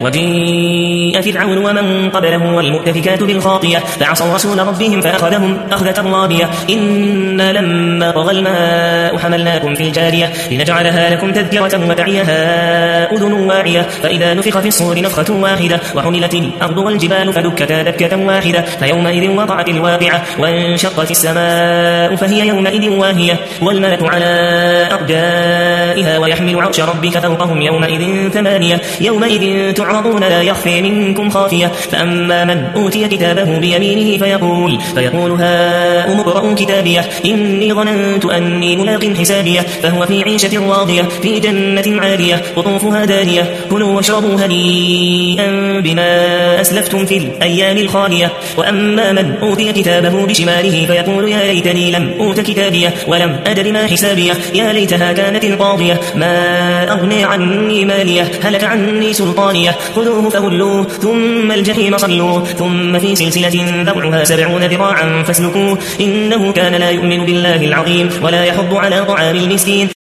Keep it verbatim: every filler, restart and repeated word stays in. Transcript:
وجيء فرعون ومن قبله والمؤتفكات بالخاطية فعصوا رسول ربهم فأخذهم أخذة رابية إنا لما طغى الماء حملناكم في الجارية لنجعلها لكم تذكرة وتعيها أذن واعية فإذا نفخ في الصور نفخة واحدة وحملت الأرض والجبال فدكتا دكة واحدة فيومئذ وقعت الواقعة وانشقت السماء فهي يومئذ واهية والملك على أرجائها ويحمل عرش ربك فوقهم يومئذ ثمانية يومئذ تعرضون لا يخفي منكم خافية فأما من أوتي كتابه بيمينه فيقول, فيقول هاؤم اقرءوا كتابيه إني ظننت أني ملاق حسابيه فهو في عيشة راضية في جنة عالية قطوفها دانية كلوا واشربوا هنيئا بما أسلفتم في الأيام الخالية وأما من أوتي كتابه بشماله فيقول يا ليتني لم أوت كتابيه ولم أدر ما حسابيه يا ليتها كانت القاضية ما أغني عني ماليه هلك عني سلطانيه خذوه فغلوه ثم الجحيم صلوه ثم في سلسلة ذرعها سبعون ذراعا فاسلكوه إنه كان لا يؤمن بالله العظيم ولا يحض على طعام المسكين